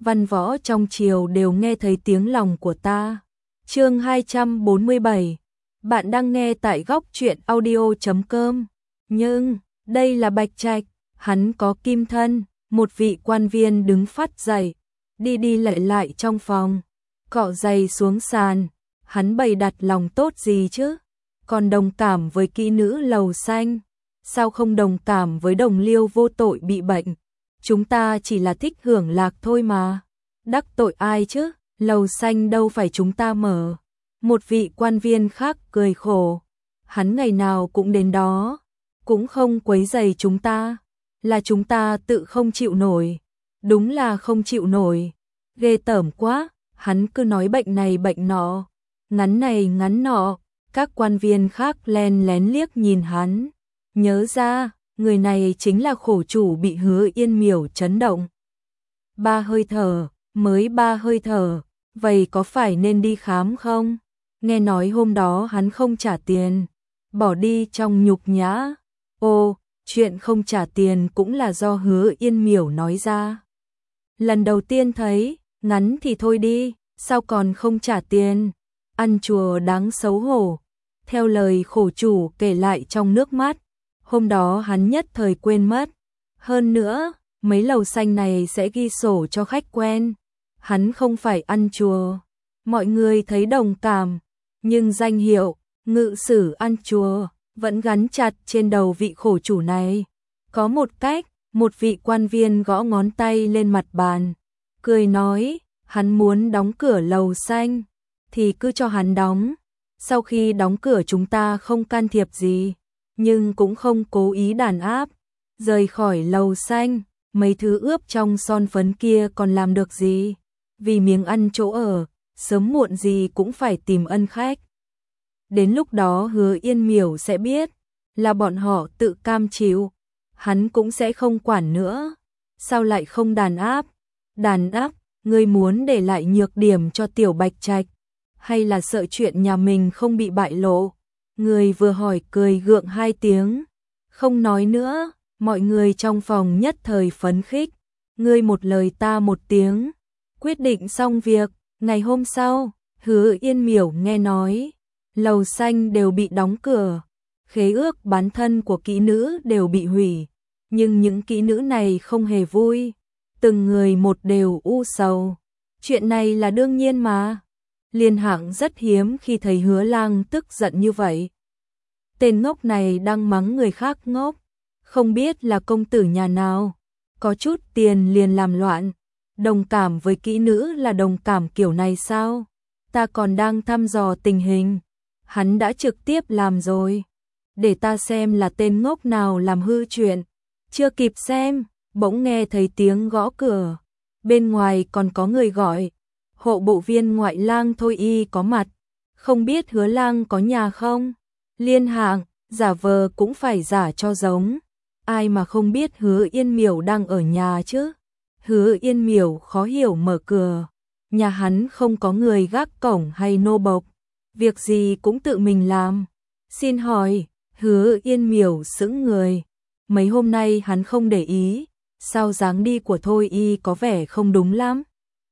văn võ trong triều đều nghe thấy tiếng lòng của ta. Chương 247. Bạn đang nghe tại góc truyện audio.com. Nhưng, đây là Bạch Trạch, hắn có kim thân. Một vị quan viên đứng phát dậy, đi đi lại lại trong phòng, cọ giày xuống sàn. Hắn bày đặt lòng tốt gì chứ? Còn đồng cảm với kỹ nữ Lầu Xanh, sao không đồng cảm với đồng liêu vô tội bị bệnh? Chúng ta chỉ là thích hưởng lạc thôi mà. Đắc tội ai chứ? Lầu Xanh đâu phải chúng ta mở. Một vị quan viên khác cười khổ. Hắn ngày nào cũng đến đó, cũng không quấy rầy chúng ta. Là chúng ta tự không chịu nổi. Đúng là không chịu nổi. Ghê tởm quá, hắn cứ nói bệnh này bệnh nọ, ngắn này ngắn nọ. Các quan viên khác len lén liếc nhìn hắn. Nhớ ra, người này chính là khổ chủ bị Hứa Yên Miểu chấn động. 3 hơi thở, mới 3 hơi thở, vậy có phải nên đi khám không? Nghe nói hôm đó hắn không trả tiền, bỏ đi trong nhục nhã. Ô, chuyện không trả tiền cũng là do Hứa Yên Miểu nói ra. Lần đầu tiên thấy, ngắn thì thôi đi, sao còn không trả tiền? Ăn chùa đáng xấu hổ. Theo lời khổ chủ kể lại trong nước mắt, hôm đó hắn nhất thời quên mất. Hơn nữa, mấy Lầu Xanh này sẽ ghi sổ cho khách quen. Hắn không phải ăn chùa. Mọi người thấy đồng cảm, nhưng danh hiệu ngự sử ăn chùa vẫn gắn chặt trên đầu vị khổ chủ này. Có một cách, một vị quan viên gõ ngón tay lên mặt bàn, cười nói, hắn muốn đóng cửa Lầu Xanh thì cứ cho hắn đóng. Sau khi đóng cửa chúng ta không can thiệp gì, nhưng cũng không cố ý đàn áp. Rời khỏi Lầu Xanh, mấy thứ ướp trong son phấn kia còn làm được gì? Vì miếng ăn chỗ ở, sớm muộn gì cũng phải tìm ân khách. Đến lúc đó Hứa Yên Miểu sẽ biết, là bọn họ tự cam chịu, hắn cũng sẽ không quản nữa. Sao lại không đàn áp? Đàn áp, ngươi muốn để lại nhược điểm cho tiểu Bạch Trạch, hay là sợ chuyện nhà mình không bị bại lộ? Người vừa hỏi cười gượng 2 tiếng, không nói nữa. Mọi người trong phòng nhất thời phấn khích, ngươi một lời ta một tiếng, quyết định xong việc. Ngày hôm sau, Hứa Yên Miểu nghe nói Lầu Xanh đều bị đóng cửa, khế ước bán thân của kỹ nữ đều bị hủy, nhưng những kỹ nữ này không hề vui, từng người một đều u sầu. Chuyện này là đương nhiên mà. Liên Hạng rất hiếm khi thấy Hứa Lang tức giận như vậy. Tên ngốc này đang mắng người khác ngốc, không biết là công tử nhà nào, có chút tiền liền làm loạn. Đồng cảm với kỹ nữ là đồng cảm kiểu này sao? Ta còn đang thăm dò tình hình, hắn đã trực tiếp làm rồi. Để ta xem là tên ngốc nào làm hư chuyện. Chưa kịp xem, bỗng nghe thấy tiếng gõ cửa. Bên ngoài còn có người gọi, hộ bộ viên ngoại lang Thôi Y có mặt, không biết Hứa Lang có nhà không? Liên Hạng, giả vờ cũng phải giả cho giống. Ai mà không biết Hứa Yên Miểu đang ở nhà chứ? Hứa Yên Miểu khó hiểu mở cửa. Nhà hắn không có người gác cổng hay nô bộc, việc gì cũng tự mình làm. Xin hỏi, Hứa Yên Miểu sững người. Mấy hôm nay hắn không để ý, sao dáng đi của Thôi Y có vẻ không đúng lắm.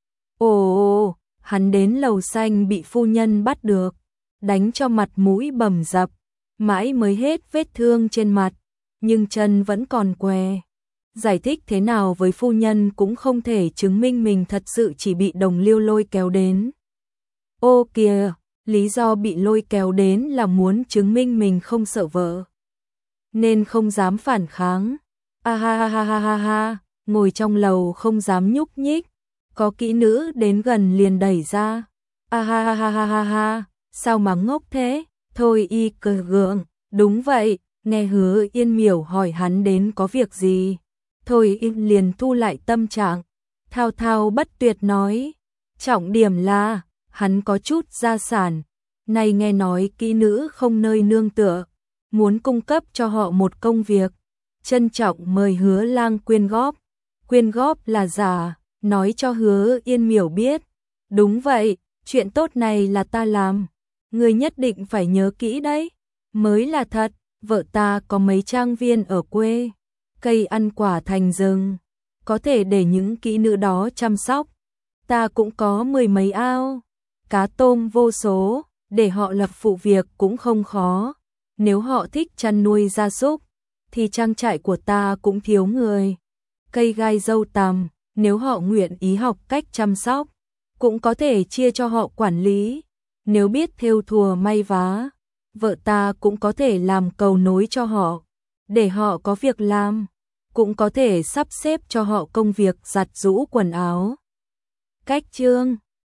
Ồ, hắn đến Lầu Xanh bị phu nhân bắt được, đánh cho mặt mũi bầm dập, mãi mới hết vết thương trên mặt, nhưng chân vẫn còn què. Giải thích thế nào với phu nhân cũng không thể chứng minh mình thật sự chỉ bị đồng liêu lôi kéo đến. Ô kìa, lý do bị lôi kéo đến là muốn chứng minh mình không sợ vợ, nên không dám phản kháng. Ha ha ha ha ha ha, ngồi trong lầu không dám nhúc nhích, có kỹ nữ đến gần liền đẩy ra. Ha ha ha ha ha ha ha, sao mà ngốc thế? Thôi Y cười gượng, đúng vậy. Nghe Hứa Yên Miểu hỏi hắn đến có việc gì, Thôi Y liền thu lại tâm trạng, thao thao bất tuyệt nói, trọng điểm là hắn có chút gia sản, này nghe nói kỹ nữ không nơi nương tựa, muốn cung cấp cho họ một công việc, trân trọng mời Hứa Lang quyên góp. Quyên góp là giả, nói cho Hứa Yên Miểu biết. Đúng vậy, chuyện tốt này là ta làm, người nhất định phải nhớ kỹ đấy, mới là thật. Vợ ta có mấy trang viên ở quê, cây ăn quả thành rừng, có thể để những kỹ nữ đó chăm sóc, ta cũng có mười mấy ao, cá tôm vô số, để họ lập phụ việc cũng không khó. Nếu họ thích chăn nuôi gia súc, thì trang trại của ta cũng thiếu người. Cây gai dâu tằm, nếu họ nguyện ý học cách chăm sóc, cũng có thể chia cho họ quản lý. Nếu biết thêu thùa may vá, vợ ta cũng có thể làm cầu nối cho họ, để họ có việc làm, cũng có thể sắp xếp cho họ công việc giặt giũ quần áo. Cách chương